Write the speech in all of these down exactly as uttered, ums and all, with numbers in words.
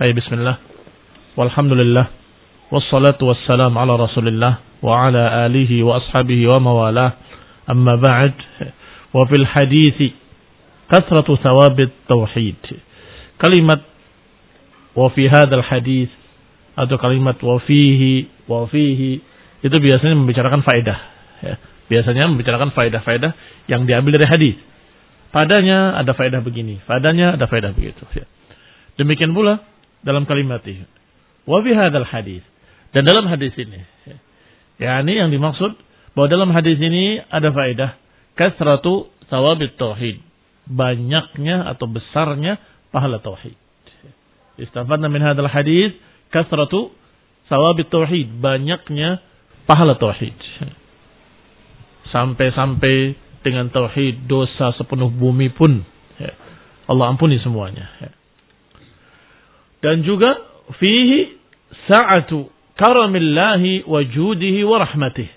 Baik, bismillah. Walhamdulillah. Wassalatu wassalamu ala Rasulillah wa ala alihi wa ashabihi wa mawalah. Amma ba'd. Wa fil hadithi kathratu thawabit tauhid. Kalimat wa fi hadzal hadits atau kalimat wa fihi wa fihi itu biasanya membicarakan faedah, ya. Biasanya membicarakan faedah-faedah yang diambil dari hadis. Padanya ada faedah begini, padanya ada faedah begitu, ya. Demikian pula dalam kalimat ini. Wa fi hadzal hadits, dan dalam hadis ini, ya. Yani yang dimaksud bahwa dalam hadis ini ada faedah kasratu thawabit tauhid, banyaknya atau besarnya pahala tauhid. Istafadna min hadzal hadits kasratu thawabit tauhid, banyaknya pahala tauhid. Sampai-sampai dengan tauhid dosa sepenuh bumi pun ya, Allah ampuni semuanya. Ya. Dan juga fihi sa'atu karamillahi wa judihi wa rahmatih.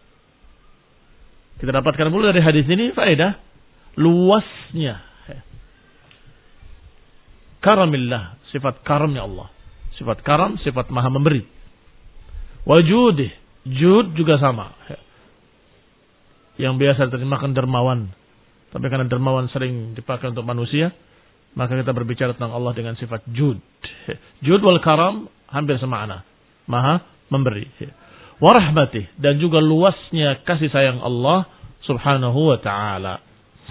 Kita dapatkan dulu dari hadis ini faedah luasnya ya. Karamillah, sifat karamnya Allah. Sifat karam, sifat maha memberi. Wajudih, jud juga sama ya. Yang biasa diterjemahkan dermawan. Tapi karena dermawan sering dipakai untuk manusia, maka kita berbicara tentang Allah dengan sifat jud. Jud wal karam hampir semakna. Maha memberi. Warahmatih, dan juga luasnya kasih sayang Allah subhanahu wa ta'ala.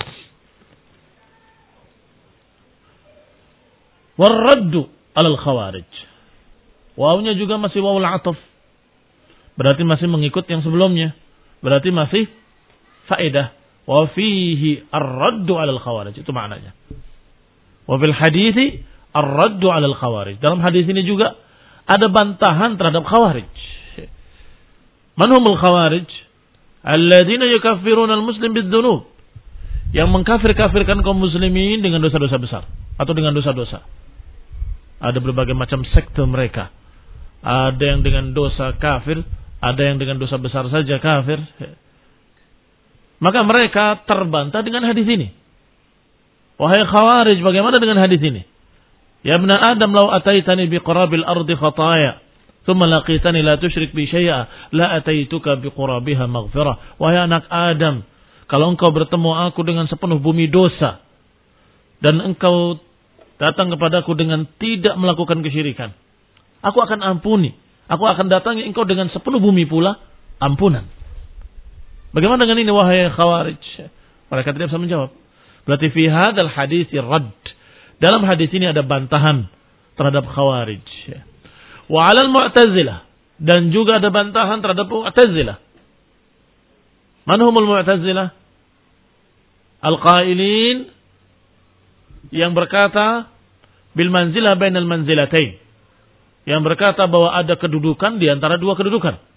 Warraddu alal khawarij. Wawnya juga masih wawul ataf. Berarti masih mengikut yang sebelumnya. Berarti masih faedah. Wa fihi ar-raddu 'alal khawarij, itu maknanya. Wa fil hadithi ar-raddu 'alal khawarij. Dalam hadis ini juga ada bantahan terhadap khawarij. Man humul khawarij? Alladzina yukaffiruna al-muslim bid-dzunub. Yang mengkafir-kafirkan kaum muslimin dengan dosa-dosa besar atau dengan dosa-dosa. Ada berbagai macam sekte mereka. Ada yang dengan dosa kafir, ada yang dengan dosa besar saja kafir. Maka mereka terbantah dengan hadis ini. Wahai khawarij, bagaimana dengan hadis ini? Ya ibna Adam, law ataitani biqurabil ardi khataya, thumma laqitani la tusyrik bi syai'a, la ataituka biqurabiha maghfirah. Wahai anak Adam, kalau engkau bertemu aku dengan sepenuh bumi dosa, dan engkau datang kepadaku dengan tidak melakukan kesyirikan, aku akan ampuni. Aku akan datangi engkau dengan sepenuh bumi pula ampunan. Bagaimana dengan ini wahai khawarij? Mereka tidak bisa menjawab. Berarti fi hadzal hadits radd. Dalam hadis ini ada bantahan terhadap khawarij. Wa 'alal mu'tazilah, dan juga ada bantahan terhadap mu'tazilah. Man humul mu'tazilah? Al-qailin, yang berkata bil manzilah bainal manzilatain. Yang berkata bahwa ada kedudukan di antara dua kedudukan.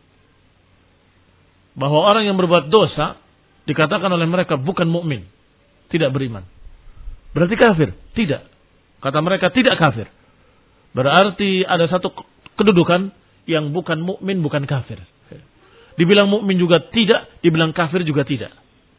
Bahwa orang yang berbuat dosa dikatakan oleh mereka bukan mukmin, tidak beriman. Berarti kafir? Tidak. Kata mereka tidak kafir. Berarti ada satu kedudukan yang bukan mukmin, bukan kafir. Dibilang mukmin juga tidak, dibilang kafir juga tidak.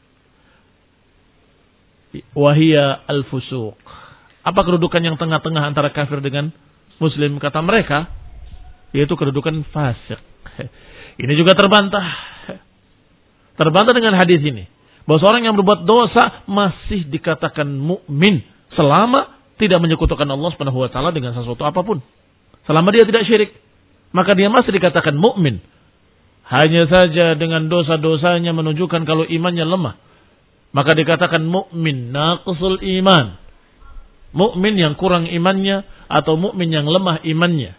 Wahia al-fusuq. Apa kedudukan yang tengah-tengah antara kafir dengan muslim? Kata mereka yaitu kedudukan fasik. Ini juga terbantah. Terbantah dengan hadis ini. Bahwa seorang yang berbuat dosa masih dikatakan mukmin selama tidak menyekutukan Allah Subhanahu wa taala dengan sesuatu apapun. Selama dia tidak syirik, maka dia masih dikatakan mukmin. Hanya saja dengan dosa-dosanya menunjukkan kalau imannya lemah, maka dikatakan mukmin naqisul iman. Mukmin yang kurang imannya atau mukmin yang lemah imannya.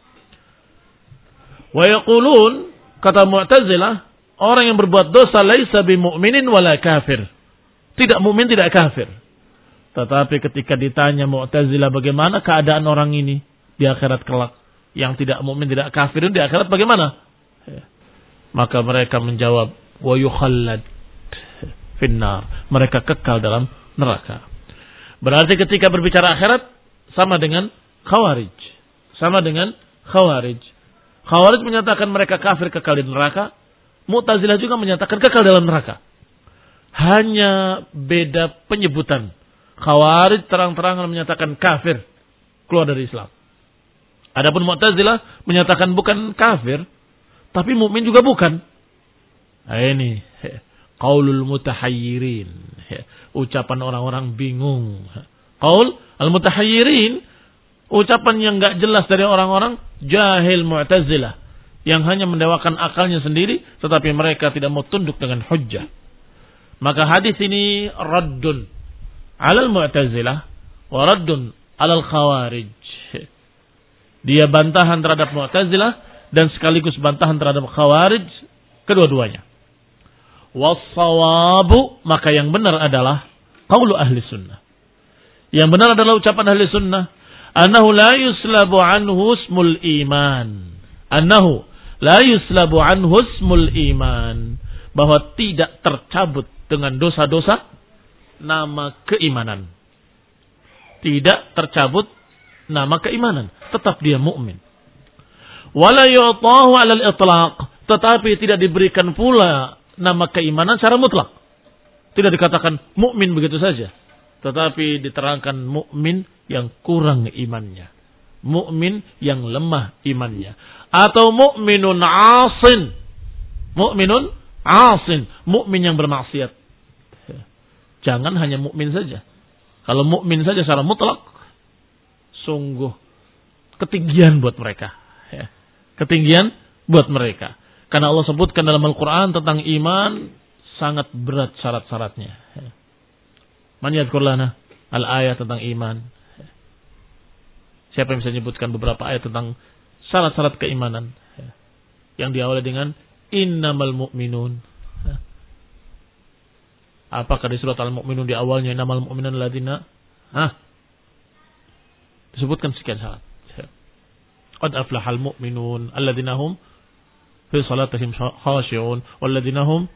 Wa yaqulun, kata Mu'tazilah, orang yang berbuat dosa laisa bimu'minin wala kafir. Tidak mukmin, tidak kafir. Tetapi ketika ditanya Mu'tazilah bagaimana keadaan orang ini di akhirat kelak, yang tidak mukmin, tidak kafir di akhirat bagaimana? Maka mereka menjawab wa yukhallad finnar. Mereka kekal dalam neraka. Berarti ketika berbicara akhirat sama dengan khawarij. Sama dengan khawarij. Khawarij menyatakan mereka kafir kekal di neraka. Mu'tazilah juga menyatakan kekal dalam neraka. Hanya beda penyebutan. Khawarij terang-terangan menyatakan kafir, keluar dari Islam. Adapun Mu'tazilah menyatakan bukan kafir, tapi mukmin juga bukan. Nah, ini qaulul mutahayyirin, ucapan orang-orang bingung. Qaul al-mutahayyirin, ucapan yang enggak jelas dari orang-orang jahil Mu'tazilah yang hanya mendewakan akalnya sendiri, tetapi mereka tidak mau tunduk dengan hujjah. Maka hadis ini raddun 'alal Mu'tazilah wa raddun 'alal Khawarij. Dia bantahan terhadap Mu'tazilah dan sekaligus bantahan terhadap Khawarij, kedua-duanya. Was-sawabu, maka yang benar adalah qaulu ahli sunnah. Yang benar adalah ucapan ahli sunnah, annahu la yuslabu anhu ismul iman. Annahu la yuslabu anhu ismul iman, bahwa tidak tercabut dengan dosa-dosa nama keimanan. Tidak tercabut nama keimanan, tetap dia mukmin. Wala yu'tahu 'alal itlaq, tetapi tidak diberikan pula nama keimanan secara mutlak. Tidak dikatakan mukmin begitu saja, tetapi diterangkan mukmin yang kurang imannya, mukmin yang lemah imannya, atau mukminun 'asin, mukminun 'asin, mukmin yang bermaksiat. Jangan hanya mukmin saja. Kalau mukmin saja secara mutlak, sungguh ketinggian buat mereka. Ketinggian buat mereka. Karena Allah sebutkan dalam Al-Quran tentang iman sangat berat syarat-syaratnya. Man yadhkur lana al-ayat tentang iman. Siapa yang bisa menyebutkan beberapa ayat tentang syarat-syarat keimanan yang diawali dengan innamal mu'minun? Apakah di surat Al-Mu'minun di awalnya innamal mu'minun alladzina? Hah? Disebutkan sekian syarat. Qad aflahal mu'minun alladzina hum fi salatihim khashi'un walladzina hum.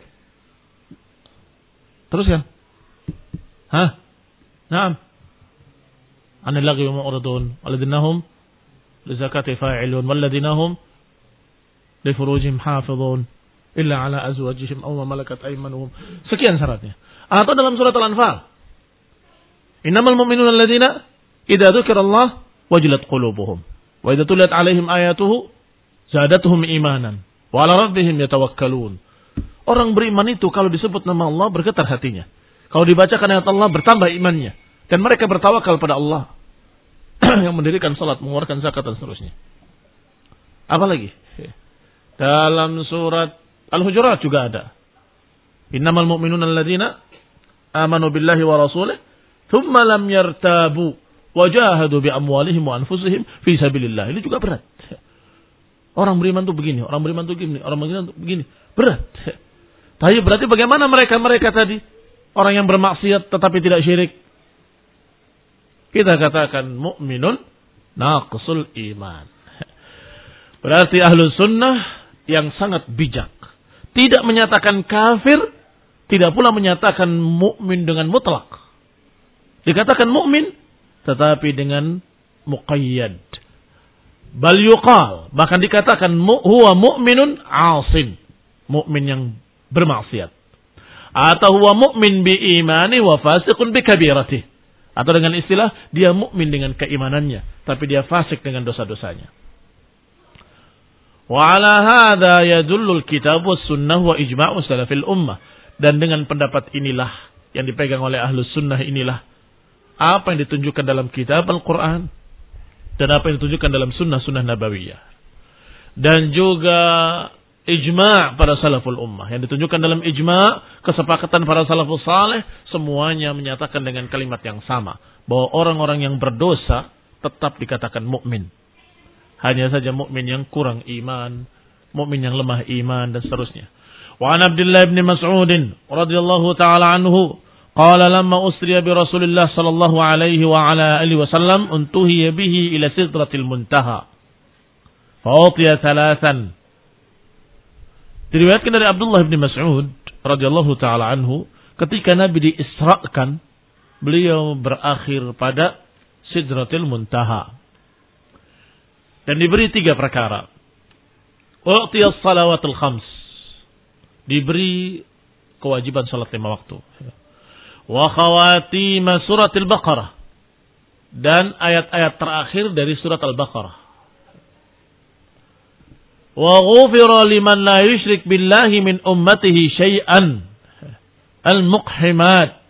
Terus kan? Hah? Naam. Anil lagwi mu'ridun walladzina hum li zakati fa'ilun walladzina hum li furujihim hafizun illa ala azwajihim aw ma malakat aymanuhum. Sekian syaratnya. Atau dalam surat Al-Anfal, innamal mu'minuna alladzina idza dzukirallah wajilat qulubuhum wa idza tuliyat 'alaihim ayatuhu zadatuhum imanan wa 'ala rabbihim yatawakkalun. Orang beriman itu kalau disebut nama Allah bergetar hatinya. Kalau dibacakan ayat Allah bertambah imannya dan mereka bertawakal pada Allah yang mendirikan salat, mengeluarkan zakat dan seterusnya. Apalagi dalam surat Al-Hujurat juga ada. Innamal mu'minuna alladzina amanu billahi wa rasulih thumma lam yartabu wajahadu bi amwalihim wa anfusihim fi sabilillah. Ini juga berat. Orang beriman tuh begini, orang beriman tuh begini, orang beriman tuh begini. Berat. Tapi berarti bagaimana mereka-mereka tadi? Orang yang bermaksiat tetapi tidak syirik. Kita katakan mukminun naqsul iman. Berarti ahlu sunnah yang sangat bijak. Tidak menyatakan kafir, tidak pula menyatakan mukmin dengan mutlak. Dikatakan mukmin tetapi dengan muqayyad. Bal yuqal, bahkan dikatakan huwa mu'minun 'asin, mukmin yang bermaksiat. Atau huwa mu'min bi imani wa fasiqun bi kabirati. Atau dengan istilah dia mukmin dengan keimanannya tapi dia fasik dengan dosa-dosanya. Wa 'ala hadza yadullu al-kitab was sunnah wa ijma'u salafil ummah. Dan dengan pendapat inilah yang dipegang oleh ahlus sunnah inilah apa yang ditunjukkan dalam kitab Al-Quran dan apa yang ditunjukkan dalam sunnah-sunnah nabawiyah. Dan juga ijma' para salaful ummah. Yang ditunjukkan dalam ijma' kesepakatan para salafus saleh semuanya menyatakan dengan kalimat yang sama. Bahwa orang-orang yang berdosa tetap dikatakan mukmin. Hanya saja mukmin yang kurang iman, mukmin yang lemah iman dan seterusnya. Wa an Abdullah bin Mas'ud radhiyallahu taala anhu qala lamma usriya bi Rasulillah sallallahu alaihi wa ala alihi wasallam untuhiya bihi ila sidratil muntaha. Fa utiya thalathan. Diriwayatkan dari Abdullah bin Mas'ud radhiyallahu taala anhu ketika Nabi diisrakan beliau berakhir pada sidratil muntaha. Dan diberi tiga perkara. U'tiyas salawatul khams. Diberi kewajiban salat lima waktu. Wa khawatima suratil Baqarah. Dan ayat-ayat terakhir dari surat Al-Baqarah. wa ghufira liman la yusyrik billahi min ummatihi syai'an. Al-muqhimat.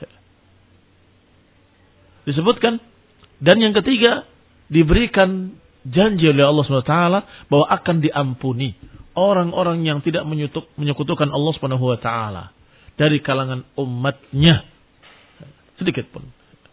Disebutkan. Dan yang ketiga, diberikan janji oleh Allah subhanahu wa taala bahwa akan diampuni orang-orang yang tidak menyekutukan Allah subhanahu wa taala dari kalangan umatnya sedikit pun.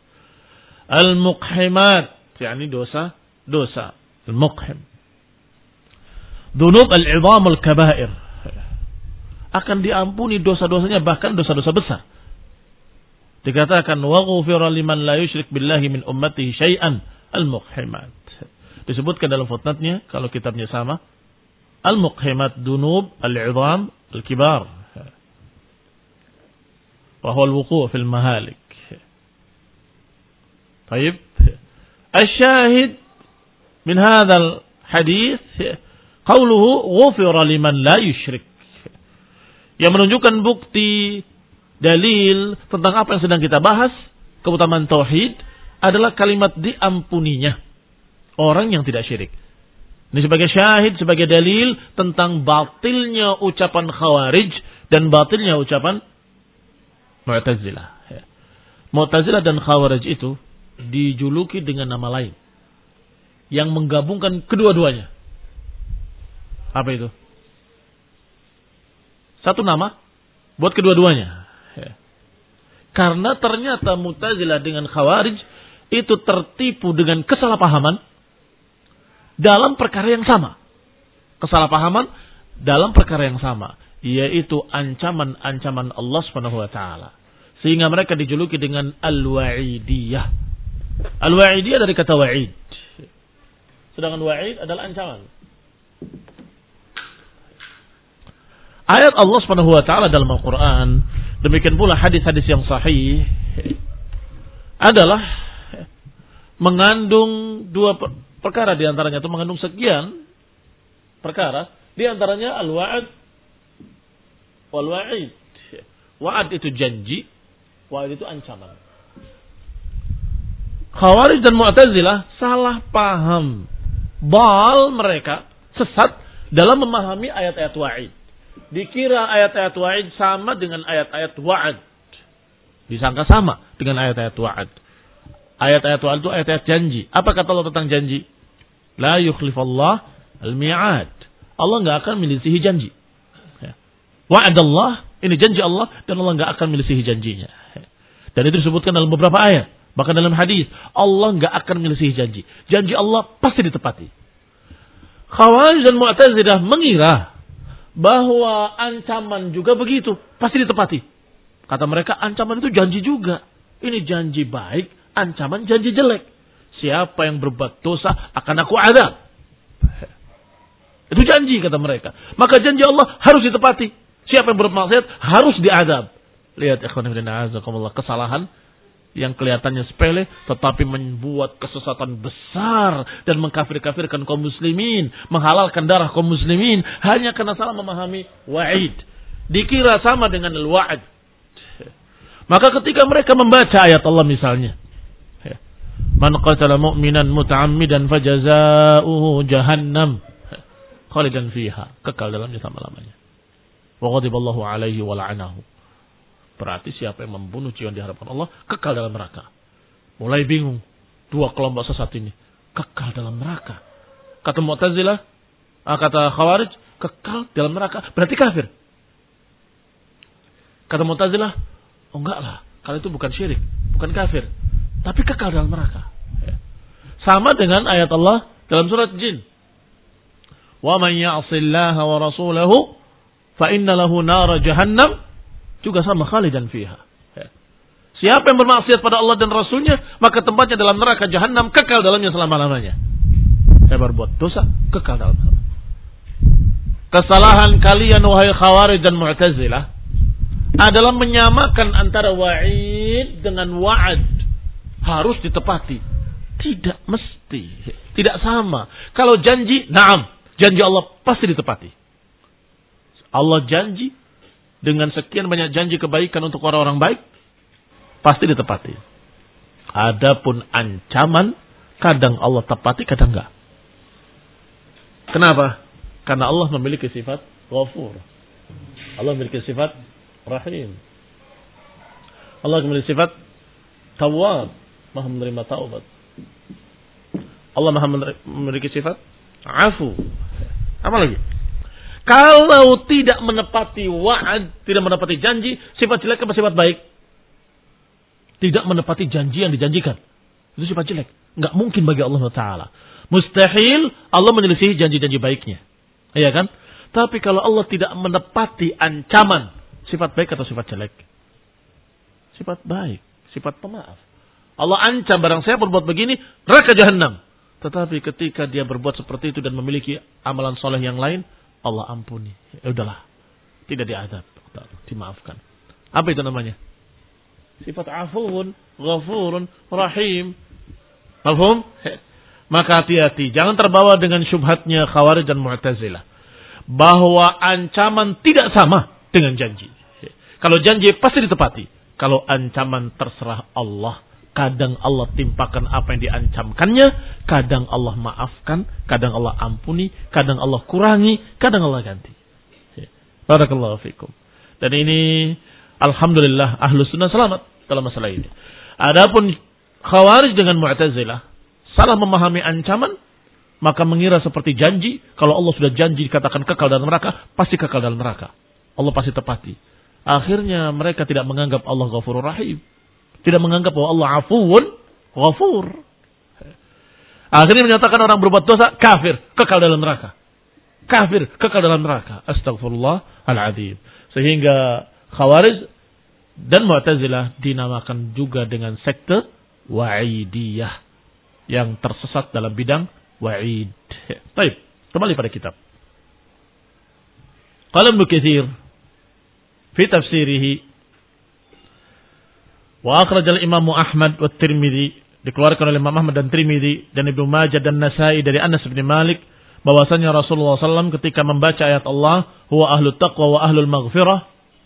Al-muqhimat, yakni dosa-dosa. Al-muqhim. Dunub al-'idham al-kaba'ir. Akan diampuni dosa-dosanya, bahkan dosa-dosa besar. Dikatakan wa ghufira liman la yusyrik billahi min ummatihi syai'an al-muqhimat. Disebutkan dalam footnote-nya kalau kitabnya sama, al-muqhimat dunub al-'idham al-kibar. Wa huwa al-wuqu' fil mahalik. Baik. Asy-syahid min hadzal hadits qauluhu ghufira liman la yusyrik. Yang menunjukkan bukti dalil tentang apa yang sedang kita bahas, keutamaan tauhid adalah kalimat diampuninya orang yang tidak syirik. Ini sebagai syahid, sebagai dalil tentang batilnya ucapan Khawarij dan batilnya ucapan Mu'tazilah. Mu'tazilah dan Khawarij itu dijuluki dengan nama lain yang menggabungkan kedua-duanya. Apa itu? Satu nama buat kedua-duanya. Karena ternyata Mu'tazilah dengan Khawarij itu tertipu dengan kesalahpahaman dalam perkara yang sama. Kesalahpahaman dalam perkara yang sama, yaitu ancaman-ancaman Allah Subhanahu wa taala. Sehingga mereka dijuluki dengan al-wa'idiyah. Al-wa'idiyah dari kata wa'id. Sedangkan wa'id adalah ancaman. Ayat Allah Subhanahu wa taala dalam Al-Qur'an, demikian pula hadis-hadis yang sahih adalah mengandung dua perkara, di antaranya itu mengandung sekian perkara, di antaranya al-wa'd wal wa'id. Wa'ad itu janji, wa'id itu ancaman. Khawarij dan Mu'tazilah salah paham. Bal mereka sesat dalam memahami ayat-ayat wa'id. Dikira ayat-ayat wa'id sama dengan ayat-ayat wa'ad. Disangka sama dengan ayat-ayat wa'ad. Ayat-ayat wa'ad itu ayat-ayat janji. Apa kata Allah tentang janji? La yukhlifallah al-mi'ad. Allah enggak akan melisihi janji. Wa'adallah, ini janji Allah, dan Allah enggak akan melisihi janjinya. Dan itu disebutkan dalam beberapa ayat. Bahkan dalam hadis, Allah enggak akan melisihi janji. Janji Allah pasti ditepati. Khawarij dan Mu'tazilah mengira bahwa ancaman juga begitu, pasti ditepati. Kata mereka, ancaman itu janji juga. Ini janji baik, ancaman janji jelek. Siapa yang berbuat dosa akan aku adab. Itu janji kata mereka. Maka janji Allah harus ditepati. Siapa yang berbuat maksiat harus diadab. Lihat ikhwan fillah, azakumullah, kesalahan yang kelihatannya sepele tetapi membuat kesesatan besar dan mengkafir-kafirkan kaum muslimin, menghalalkan darah kaum muslimin hanya karena salah memahami wa'id. Dikira sama dengan al-wa'd. Maka ketika mereka membaca ayat Allah misalnya, man qatala mu'minan muta'ammidan fajazaohu jahannam khalidan fiha, kekal dalamnya selama-lamanya. Wa ghadiballahu alaihi wa la'anahu. Berarti siapa yang membunuh jiwa di hadapan Allah kekal dalam neraka. Mulai bingung, dua kelompok sesat ini kekal dalam neraka. Kata Mu'tazilah, kata Khawarij, kekal dalam neraka berarti kafir. Kata Mu'tazilah, oh enggak lah, kalau itu bukan syirik, bukan kafir, tapi kekal dalam neraka. Sama dengan ayat Allah dalam surat Jin. Wa man ya'sillaha wa rasulahu fa inna lahu nara jahannam, juga sama khalidan fiha. Siapa yang bermaksiat pada Allah dan Rasulnya, maka tempatnya dalam neraka jahanam, kekal dalamnya selama-lamanya. Saya berbuat dosa, kekal dalam neraka. Kesalahan kalian wahai Khawarij dan Mu'tazilah adalah menyamakan antara wa'id dengan wa'ad. Harus ditepati. Tidak mesti. Tidak sama. Kalau janji, na'am. Janji Allah pasti ditepati. Allah janji dengan sekian banyak janji kebaikan untuk orang-orang baik, pasti ditepati. Adapun ancaman, kadang Allah tepati, kadang enggak. Kenapa? Karena Allah memiliki sifat Ghafur. Allah memiliki sifat Rahim. Allah memiliki sifat Tawwab, Maha menerima taubat. Allah Maha memiliki sifat Afu. Apa lagi? Kalau tidak menepati wa'ad, tidak menepati janji, sifat jelek apa sifat baik? Tidak menepati janji yang dijanjikan. Itu sifat jelek. Enggak mungkin bagi Allah Taala. Mustahil Allah menyelisihi janji-janji baiknya. Iya kan? Tapi kalau Allah tidak menepati ancaman, sifat baik atau sifat jelek? Sifat baik, sifat pemaaf. Allah ancam barang saya berbuat begini, neraka jahanam. Tetapi ketika dia berbuat seperti itu dan memiliki amalan soleh yang lain, Allah ampuni. Ya udahlah, tidak diazab, dimaafkan. Apa itu namanya? Sifat afuun, ghafurun, rahim. Paham? Maka hati-hati, jangan terbawa dengan syubhatnya Khawarij dan Mu'tazilah bahwa ancaman tidak sama dengan janji. Kalau janji pasti ditepati. Kalau ancaman terserah Allah. Kadang Allah timpakan apa yang diancamkannya, kadang Allah maafkan, kadang Allah ampuni, kadang Allah kurangi, kadang Allah ganti. Barakallahu fikum. Dan ini alhamdulillah ahlu sunnah selamat dalam masalah ini. Adapun Khawarij dengan Mu'tazilah salah memahami ancaman, maka mengira seperti janji. Kalau Allah sudah janji dikatakan kekal dalam neraka, pasti kekal dalam neraka. Allah pasti tepati. Akhirnya mereka tidak menganggap Allah Ghafurur Rahim. Tidak menganggap bahwa Allah Afuun Ghafur. Akhirnya menyatakan orang berbuat dosa kafir, kekal dalam neraka. Kafir, kekal dalam neraka. Astagfirullahaladzim. Sehingga Khawarij dan Mu'tazilah dinamakan juga dengan sekte Wa'idiyah, yang tersesat dalam bidang wa'id. Baik, kembali pada kitab. Qala Ibnu Katsir fi tafsirihi wa akhrajal Imam Ahmad wa Tirmidzi, dikeluarkan oleh Imam Ahmad dan Tirmidzi dan Ibnu Majah dan Nasa'i dari Anas bin Malik bahwasanya Rasulullah sallallahu alaihi wasallam ketika membaca ayat Allah huwa ahlut taqwa wa ahlul maghfirah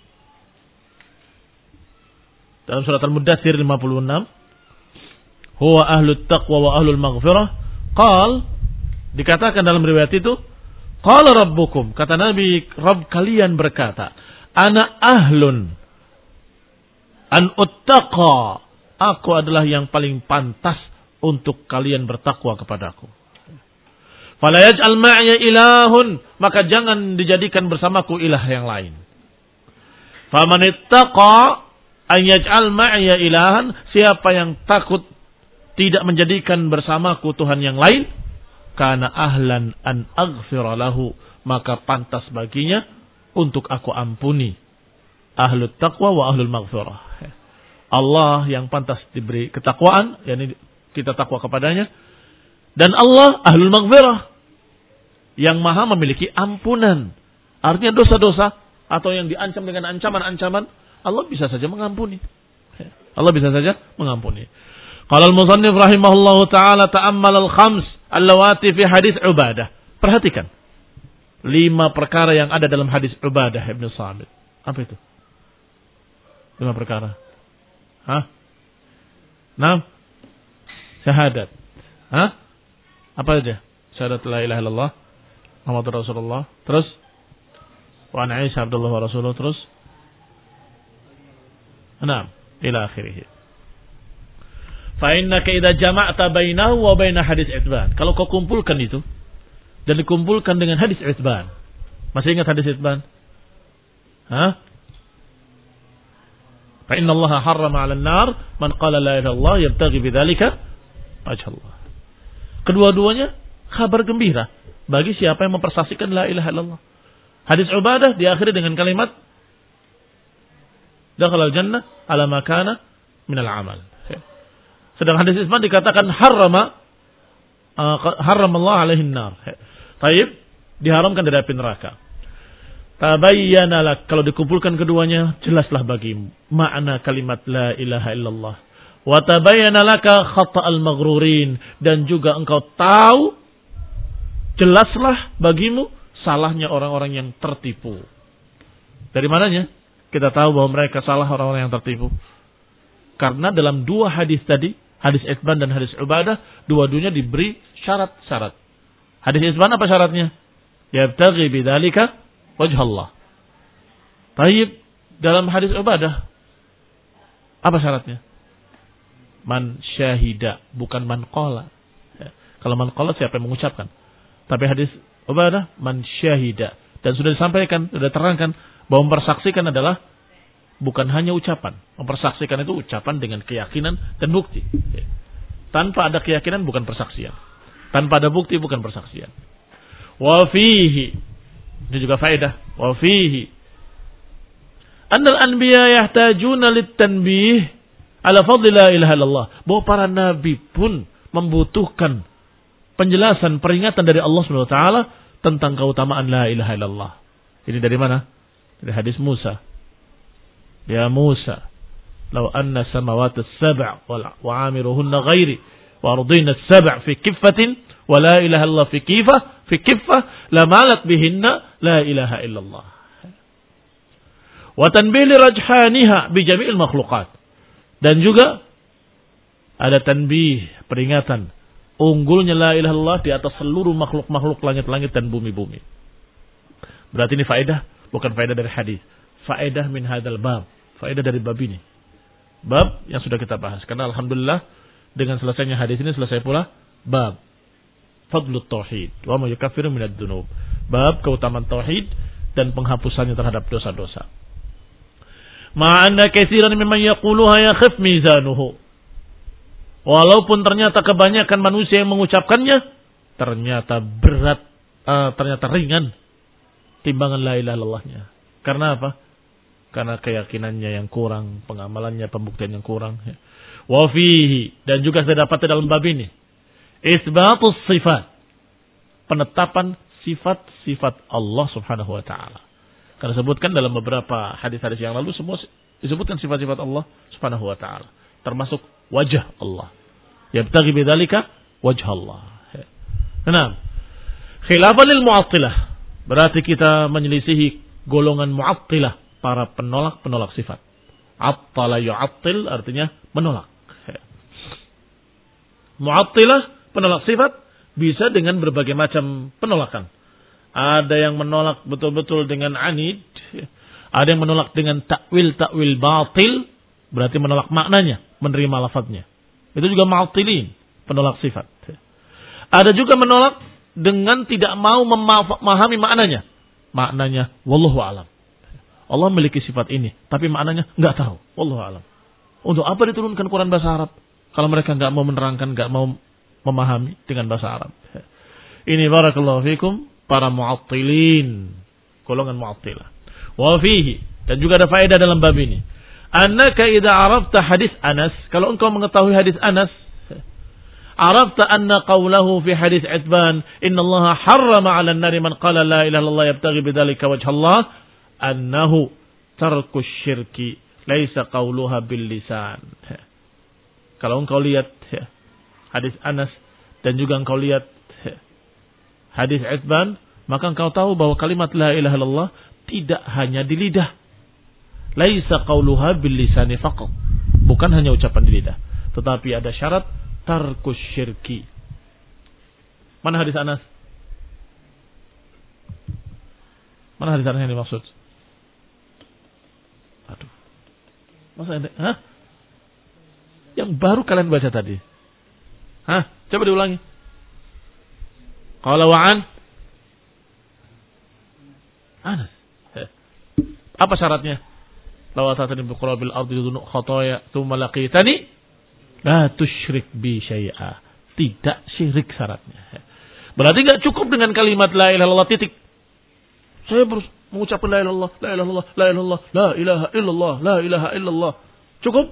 dalam surat Al-Mudaththir lima puluh enam, huwa ahlut taqwa wa ahlul maghfirah, qal, dikatakan dalam riwayat itu, qala rabbukum, kata Nabi, Rabb kalian berkata, ana ahlun an uttaqa, aku adalah yang paling pantas untuk kalian bertakwa kepadaku. Fala yaj'al ma'ya ilahun, maka jangan dijadikan bersamaku ilah yang lain. Faman ittaqa an yaj'al ma'ya ilahan, siapa yang takut tidak menjadikan bersamaku Tuhan yang lain, kana ahlan an aghfira lahu, maka pantas baginya untuk aku ampuni. Ahlut taqwa wa ahlul maghfirah. Allah yang pantas diberi ketakwaan, yakni kita takwa kepadanya, dan Allah ahlul maghfirah, yang maha memiliki ampunan. Artinya dosa-dosa atau yang diancam dengan ancaman-ancaman, Allah bisa saja mengampuni. Allah bisa saja mengampuni. Qala al-musannif rahimahullahu ta'ala ta'ammal al-khams allawati fi hadis Ubadah. Perhatikan lima perkara yang ada dalam hadis Ubadah Ibn Samit. Apa itu? Lima perkara. Hah? Enam? Syahadat. Hah? Apa aja? Syahadat la ilaha illallah Muhammadur Rasulullah. Terus wa an Aisyah Abdullah wa Rasulullah. Terus enam ila akhirih. Fa innaka idza jama'ta bainahu wa baina hadis Itban. Kalau kau kumpulkan itu dan dikumpulkan dengan hadis Itban. Masih ingat hadis Itban? Hah? Fa inna Allah harrama 'alan nar man qala la ilaha illallah yabtaghi bidzalika wajh Allah. Kedua-duanya kabar gembira bagi siapa yang mempersaksikan la ilaha illallah. Hadis Ubadah diakhiri dengan kalimat dakhala al-jannah ala ma kana min al-amal. Sedang hadis Isman dikatakan harrama uh, harramallahu alaihi nar. Taib, diharamkan dari api neraka. Tabayyana lak, kalau dikumpulkan keduanya jelaslah bagimu makna kalimat la ilaha illallah. Wa tabayyana laka khata'al maghrurin, dan juga engkau tahu jelaslah bagimu salahnya orang-orang yang tertipu. Dari mananya kita tahu bahwa mereka salah orang-orang yang tertipu? Karena dalam dua hadis tadi, hadis Itban dan hadis Ubadah, dua-duanya diberi syarat-syarat. Hadis Itban apa syaratnya? yabtaghi bidzalika wajh Allah. Taib, dalam hadis Ubadah apa syaratnya? Man syahida, bukan man qala. Ya. Kalau man qala siapa yang mengucapkan? Tapi hadis Ubadah man syahida, dan sudah disampaikan, sudah terangkan bahwa mempersaksikan adalah bukan hanya ucapan. Mempersaksikan itu ucapan dengan keyakinan dan bukti. Ya. Tanpa ada keyakinan bukan persaksian. Tanpa ada bukti bukan persaksian. Wa fihi, ini juga faedah. Wa fihi annal anbiya yahtajuna lit-tanbih ala fadli la ilaha illallah. Bahwa para nabi pun membutuhkan penjelasan, peringatan dari Allah Subhanahu wa taala tentang keutamaan la ilaha illallah. Ini dari mana? Dari hadis Musa. Ya Musa, law anna samawati as-sab' wa 'amiruhunna ghairi wa ardina as-sab' fi kiffatin wa la ilaha illallah fi kiffah fi kiffah la malat bihinna la ilaha illallah. Wa tanbih li rajhaniha bi jami'il makhluqat. Dan juga ada tanbih, peringatan unggulnya la ilaha illallah di atas seluruh makhluk-makhluk langit-langit dan bumi-bumi. Berarti ini faedah, bukan faedah dari hadis. Faedah min hadzal bab. Faedah dari bab ini. Bab yang sudah kita bahas. Karena alhamdulillah dengan selesainya hadis ini selesai pula bab fadlut tauhid wa ma yukaffiru minad dzunub. Bab keutamaan tauhid dan penghapusannya terhadap dosa-dosa. Ma'anna katsiran mimman yaquluha yakhif mizanuhu. Walaupun ternyata kebanyakan manusia yang mengucapkannya ternyata berat, uh, ternyata ringan timbangan la ilaha illallahnya. Karena apa? Karena keyakinannya yang kurang, pengamalannya, pembuktian yang kurang. Wa fihi, dan juga saya dapat dalam bab ini isbatus sifat, penetapan sifat-sifat Allah Subhanahu wa taala. Karena sebutkan dalam beberapa hadis-hadis yang lalu semua disebutkan sifat-sifat Allah Subhanahu wa taala, termasuk wajah Allah. Yabtaghi bidzalika wajh Allah. Nah, khilafan lil mu'attilah, berarti kita menyelisihi golongan mu'attilah, para penolak-penolak sifat. Attala yu'attil artinya menolak. Mu'attilah, penolak sifat, bisa dengan berbagai macam penolakan. Ada yang menolak betul-betul dengan anid. Ada yang menolak dengan takwil-takwil batil. Berarti menolak maknanya, menerima lafadznya. Itu juga mu'attilin, penolak sifat. Ada juga menolak dengan tidak mau memahami maknanya. Maknanya, wallahu a'lam. Allah memiliki sifat ini, tapi maknanya enggak tahu. Wallahu a'lam. Untuk apa diturunkan Quran bahasa Arab kalau mereka enggak mau menerangkan, enggak mau memahami dengan bahasa Arab? Ini barakallahu fikum para mu'attilin, golongan mu'attilah. Wa fihi, dan juga ada faedah dalam bab ini. Annaka idza arafta hadis Anas, kalau engkau mengetahui hadis Anas, arafta anna qawlahu fi hadis Itban, innallaha harrama 'alan nari man qala la ilaha illallah yabtaghi bidzalika wajh Allah, annahu tarkus syirki laisa qawluha bil lisan. Kalau engkau lihat hadis Anas dan juga engkau lihat hadis Itban, maka engkau tahu bahwa kalimat la ilaha illallah tidak hanya di lidah. Laisa qawluha bil lisani faqat. Bukan hanya ucapan di lidah, tetapi ada syarat tarkus syirki. Mana hadis Anas? Mana hadis Anas yang dimaksud? Aduh. Masa ente, hah? Yang baru kalian baca tadi. Hah? Coba diulangi. Qala wa'an Anas. Apa syaratnya? Law atatani bi qurabil ardi dunu khataya tsumma laqitani la tusyrik bi syai'a. Tidak syirik syaratnya. Berarti enggak cukup dengan kalimat la ilaha illallah titik. Saya harus mengucapkan la ilaha illallah, la ilaha illallah, la ilaha illallah, la ilaha illallah, la ilaha illallah. Cukup?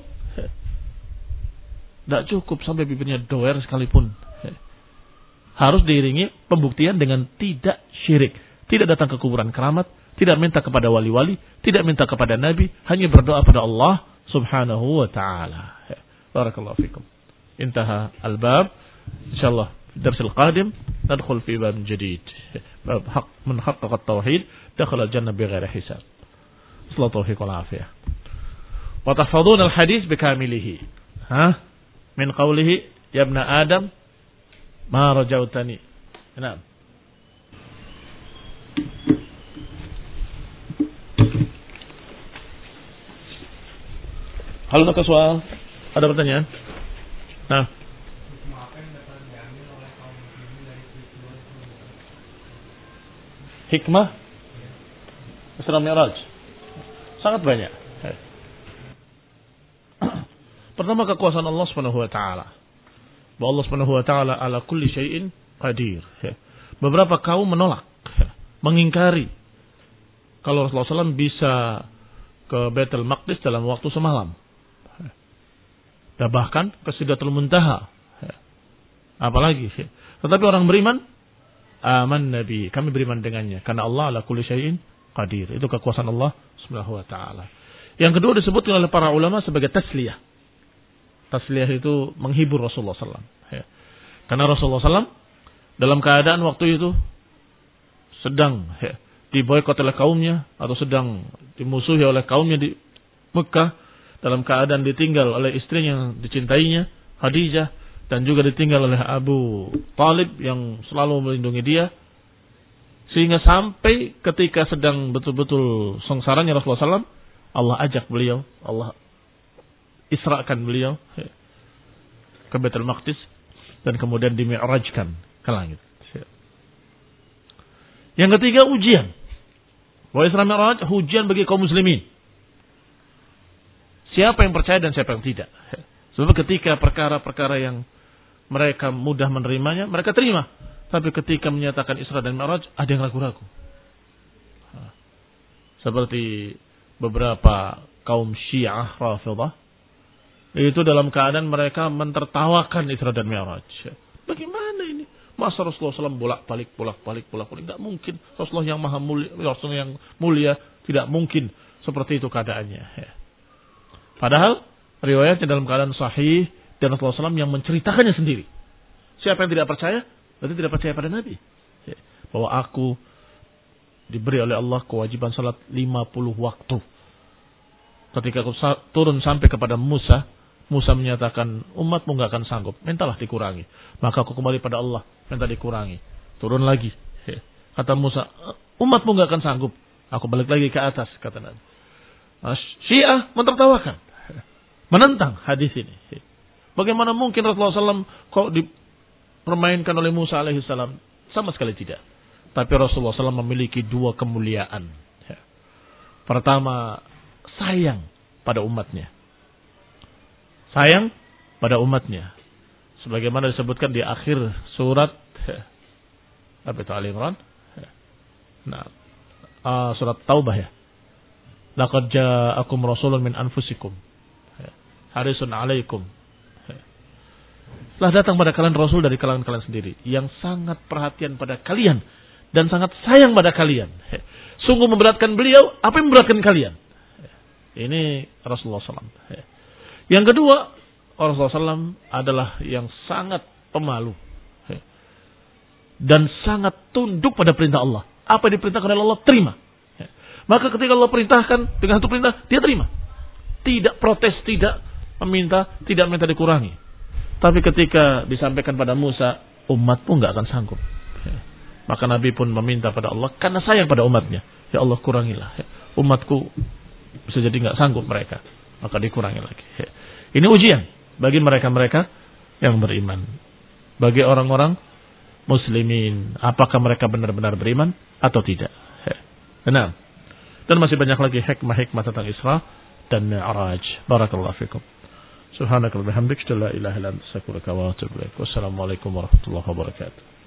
Tidak cukup sampai bibirnya doer sekalipun. Harus diiringi pembuktian dengan tidak syirik. Tidak datang ke kuburan keramat, tidak minta kepada wali-wali, tidak minta kepada nabi, hanya berdoa pada Allah Subhanahu wa taala. Barakallahu fikum. Intaha al-bab. Insyaallah dars al-qadim ندخل في باب جديد. باب حق من حقق التوحيد دخل الجنة بغير حساب. صلى الله عليه وسلم. وتحفظون الحديث بكامله. ها؟ من قوله يا ابن آدم ما رجوتني. نعم. Hal nak soal? Ada pertanyaan? Nah. Hikmah Isra Mi'raj sangat banyak. Pertama, kekuasaan Allah Subhanahu wa taala. Bahwa Allah Subhanahu wa taala ala kulli syai'in qadir. Beberapa kaum menolak, mengingkari kalau Rasulullah shallallahu alaihi wasallam bisa ke Baitul Maqdis dalam waktu semalam. Dan bahkan ke Sidratul Muntaha. Apalagi. Tetapi orang beriman, aman Nabi, kami beriman dengannya. Karena Allah ala kulli syai'in qadir. Itu kekuasaan Allah Subhanahu wa ta'ala. Yang kedua disebutkan oleh para ulama sebagai tasliyah. Tasliyah itu menghibur Rasulullah shallallahu alaihi wasallam. Karena Rasulullah shallallahu alaihi wasallam dalam keadaan waktu itu sedang diboikot oleh kaumnya, atau sedang dimusuhi oleh kaumnya di Mekah, dalam keadaan ditinggal oleh istrinya yang dicintainya, Khadijah, dan juga ditinggal oleh Abu Talib yang selalu melindungi dia, sehingga sampai ketika sedang betul-betul sengsaranya Rasulullah shallallahu alaihi wasallam, Allah ajak beliau, Allah israkan beliau ke Baitul Maqdis, dan kemudian dimi'rajkan ke langit. Yang ketiga, ujian. Wa Isra Mi'raj ujian bagi kaum muslimin. Siapa yang percaya dan siapa yang tidak. Sebab ketika perkara-perkara yang mereka mudah menerimanya, mereka terima. Tapi ketika menyatakan Isra dan Mi'raj, ada yang ragu-ragu. Seperti beberapa kaum Syiah Rafidah, itu dalam keadaan mereka mentertawakan Isra dan Mi'raj. Bagaimana ini? Masa Rasulullah shallallahu alaihi wasallam bolak-balik, bolak-balik, bolak-balik. Tidak mungkin. Rasulullah yang maha mulia, Rasulullah yang mulia, tidak mungkin seperti itu keadaannya. Padahal riwayatnya dalam keadaan sahih, dan Rasulullah shallallahu alaihi wasallam yang menceritakannya sendiri. Siapa yang tidak percaya, berarti tidak percaya pada Nabi. Bahwa aku diberi oleh Allah kewajiban salat lima puluh waktu. Ketika aku turun sampai kepada Musa, Musa menyatakan, umatmu gak akan sanggup, mintalah dikurangi. Maka aku kembali pada Allah, minta dikurangi. Turun lagi. Kata Musa, umatmu gak akan sanggup. Aku balik lagi ke atas, kata Nabi. Syiah mentertawakan, menentang hadis ini. Bagaimana mungkin Rasulullah shallallahu alaihi wasallam kok dipermainkan oleh Musa alaihissalam? Sama sekali tidak. Tapi Rasulullah shallallahu alaihi wasallam memiliki dua kemuliaan. Pertama, sayang pada umatnya. Sayang pada umatnya. Sebagaimana disebutkan di akhir surat apa itu, Ali Imran? Nah, uh, surat Taubah ya. Laqad ja'akum rasulun min anfusikum harisun 'alaikum. Telah datang pada kalian rasul dari kalangan kalian sendiri yang sangat perhatian pada kalian dan sangat sayang pada kalian. Sungguh memberatkan beliau, apa yang memberatkan kalian? Ini Rasulullah shallallahu alaihi wasallam. Yang kedua, Rasulullah shallallahu alaihi wasallam adalah yang sangat pemalu dan sangat tunduk pada perintah Allah. Apa yang diperintahkan oleh Allah, terima. Maka ketika Allah perintahkan dengan satu perintah, dia terima. Tidak protes, tidak meminta, tidak minta dikurangi. Tapi ketika disampaikan pada Musa, umat pun gak akan sanggup. Maka Nabi pun meminta pada Allah karena sayang pada umatnya. Ya Allah, kurangilah. Umatku bisa jadi gak sanggup mereka. Maka dikurangi lagi. Ini ujian bagi mereka-mereka yang beriman. Bagi orang-orang muslimin, apakah mereka benar-benar beriman atau tidak. Nah, dan masih banyak lagi hikmah-hikmah tentang Isra dan Mi'raj. Barakallahu fikum. Subhanakallahumma wa bihamdika, la ilaha illa anta, astaghfiruka wa atubu ilaik. Wassalamualaikum warahmatullahi wabarakatuh.